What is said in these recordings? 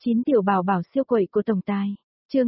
9 tiểu bảo bảo siêu quậy của tổng tài. Chương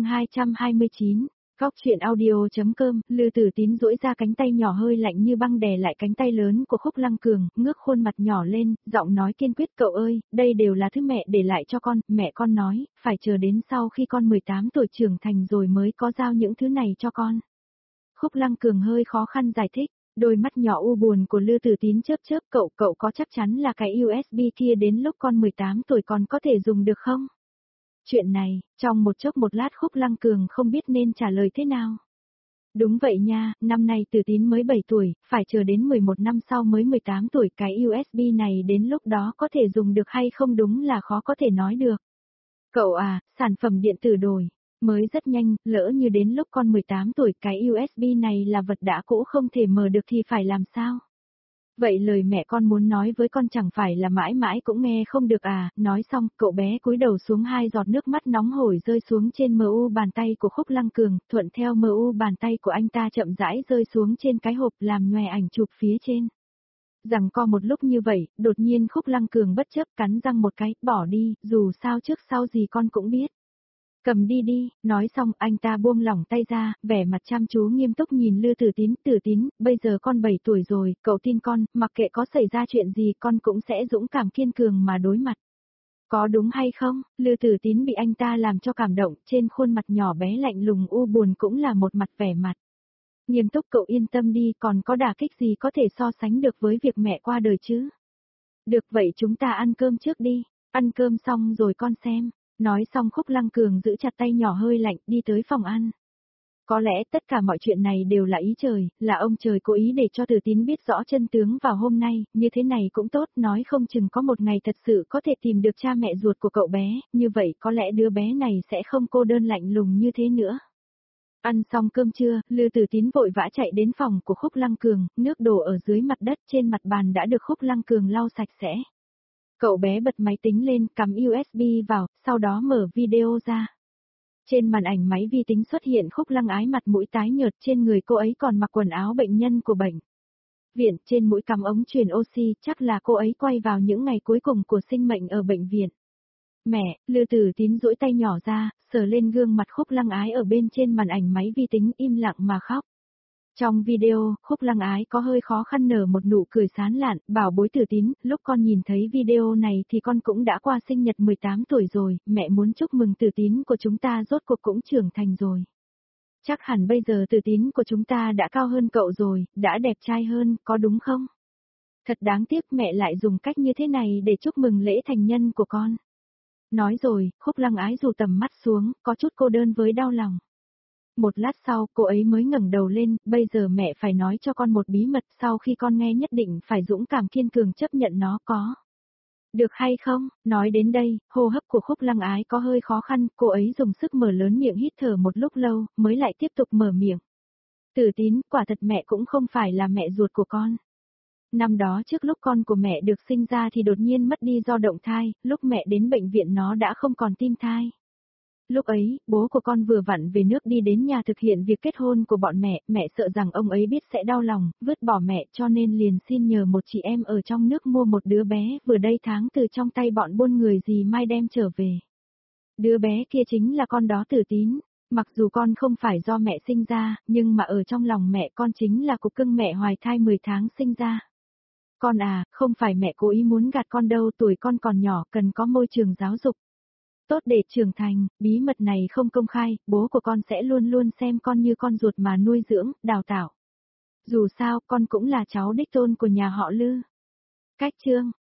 229. Góc truyện audio.com. Lư Tử Tín duỗi ra cánh tay nhỏ hơi lạnh như băng đè lại cánh tay lớn của Khúc Lăng Cường, ngước khuôn mặt nhỏ lên, giọng nói kiên quyết, "Cậu ơi, đây đều là thứ mẹ để lại cho con, mẹ con nói, phải chờ đến sau khi con 18 tuổi trưởng thành rồi mới có giao những thứ này cho con." Khúc Lăng Cường hơi khó khăn giải thích, đôi mắt nhỏ u buồn của Lư Tử Tín chớp chớp, "Cậu có chắc chắn là cái USB kia đến lúc con 18 tuổi còn có thể dùng được không?" Chuyện này, trong một chốc một lát Khúc Lăng Cường không biết nên trả lời thế nào. Đúng vậy nha, năm nay Tử Tín mới 7 tuổi, phải chờ đến 11 năm sau mới 18 tuổi, cái USB này đến lúc đó có thể dùng được hay không đúng là khó có thể nói được. Cậu à, sản phẩm điện tử đổi, mới rất nhanh, lỡ như đến lúc con 18 tuổi cái USB này là vật đã cũ không thể mở được thì phải làm sao? Vậy lời mẹ con muốn nói với con chẳng phải là mãi mãi cũng nghe không được à, nói xong, cậu bé cúi đầu xuống, hai giọt nước mắt nóng hổi rơi xuống trên MU bàn tay của Khúc Lăng Cường, thuận theo MU bàn tay của anh ta chậm rãi rơi xuống trên cái hộp làm nhòe ảnh chụp phía trên. Rằng co một lúc như vậy, đột nhiên Khúc Lăng Cường bất chấp cắn răng một cái, bỏ đi, dù sao trước sau gì con cũng biết. Cầm đi đi, nói xong anh ta buông lỏng tay ra, vẻ mặt chăm chú nghiêm túc nhìn Lư Tử Tín, bây giờ con 7 tuổi rồi, cậu tin con, mặc kệ có xảy ra chuyện gì con cũng sẽ dũng cảm kiên cường mà đối mặt. Có đúng hay không? Lư Tử Tín bị anh ta làm cho cảm động, trên khuôn mặt nhỏ bé lạnh lùng u buồn cũng là một mặt vẻ mặt. Nghiêm túc, cậu yên tâm đi, còn có đả kích gì có thể so sánh được với việc mẹ qua đời chứ? Được vậy chúng ta ăn cơm trước đi, ăn cơm xong rồi con xem. Nói xong Khúc Lăng Cường giữ chặt tay nhỏ hơi lạnh đi tới phòng ăn. Có lẽ tất cả mọi chuyện này đều là ý trời, là ông trời cố ý để cho Tử Tín biết rõ chân tướng vào hôm nay, như thế này cũng tốt, nói không chừng có một ngày thật sự có thể tìm được cha mẹ ruột của cậu bé, như vậy có lẽ đứa bé này sẽ không cô đơn lạnh lùng như thế nữa. Ăn xong cơm trưa, Lư Tử Tín vội vã chạy đến phòng của Khúc Lăng Cường, nước đổ ở dưới mặt đất trên mặt bàn đã được Khúc Lăng Cường lau sạch sẽ. Cậu bé bật máy tính lên, cắm USB vào, sau đó mở video ra. Trên màn ảnh máy vi tính xuất hiện Khúc Lăng Ái mặt mũi tái nhợt, trên người cô ấy còn mặc quần áo bệnh nhân của bệnh viện, trên mũi cắm ống truyền oxy, chắc là cô ấy quay vào những ngày cuối cùng của sinh mệnh ở bệnh viện. Mẹ, Lư Tử Tín duỗi tay nhỏ ra, sờ lên gương mặt Khúc Lăng Ái ở bên trên màn ảnh máy vi tính, im lặng mà khóc. Trong video, Khúc Lăng Ái có hơi khó khăn nở một nụ cười sán lạn, bảo bối Tử Tín, lúc con nhìn thấy video này thì con cũng đã qua sinh nhật 18 tuổi rồi, mẹ muốn chúc mừng Tử Tín của chúng ta rốt cuộc cũng trưởng thành rồi. Chắc hẳn bây giờ Tử Tín của chúng ta đã cao hơn cậu rồi, đã đẹp trai hơn, có đúng không? Thật đáng tiếc mẹ lại dùng cách như thế này để chúc mừng lễ thành nhân của con. Nói rồi, Khúc Lăng Ái rủ tầm mắt xuống, có chút cô đơn với đau lòng. Một lát sau, cô ấy mới ngẩng đầu lên, bây giờ mẹ phải nói cho con một bí mật, sau khi con nghe nhất định phải dũng cảm kiên cường chấp nhận nó, có được hay không? Nói đến đây, hô hấp của Khúc Lăng Ái có hơi khó khăn, cô ấy dùng sức mở lớn miệng hít thở một lúc lâu, mới lại tiếp tục mở miệng. Tử Tín, quả thật mẹ cũng không phải là mẹ ruột của con. Năm đó trước lúc con của mẹ được sinh ra thì đột nhiên mất đi do động thai, lúc mẹ đến bệnh viện nó đã không còn tim thai. Lúc ấy, bố của con vừa vặn về nước đi đến nhà thực hiện việc kết hôn của bọn mẹ sợ rằng ông ấy biết sẽ đau lòng, vứt bỏ mẹ cho nên liền xin nhờ một chị em ở trong nước mua một đứa bé vừa đây tháng từ trong tay bọn buôn người dì Mai đem trở về. Đứa bé kia chính là con đó Tử Tín, mặc dù con không phải do mẹ sinh ra, nhưng mà ở trong lòng mẹ con chính là cục cưng mẹ hoài thai 10 tháng sinh ra. Con à, không phải mẹ cố ý muốn gạt con đâu, tuổi con còn nhỏ cần có môi trường giáo dục tốt để trưởng thành, bí mật này không công khai, bố của con sẽ luôn luôn xem con như con ruột mà nuôi dưỡng, đào tạo. Dù sao, con cũng là cháu đích tôn của nhà họ Lư. Cách chương.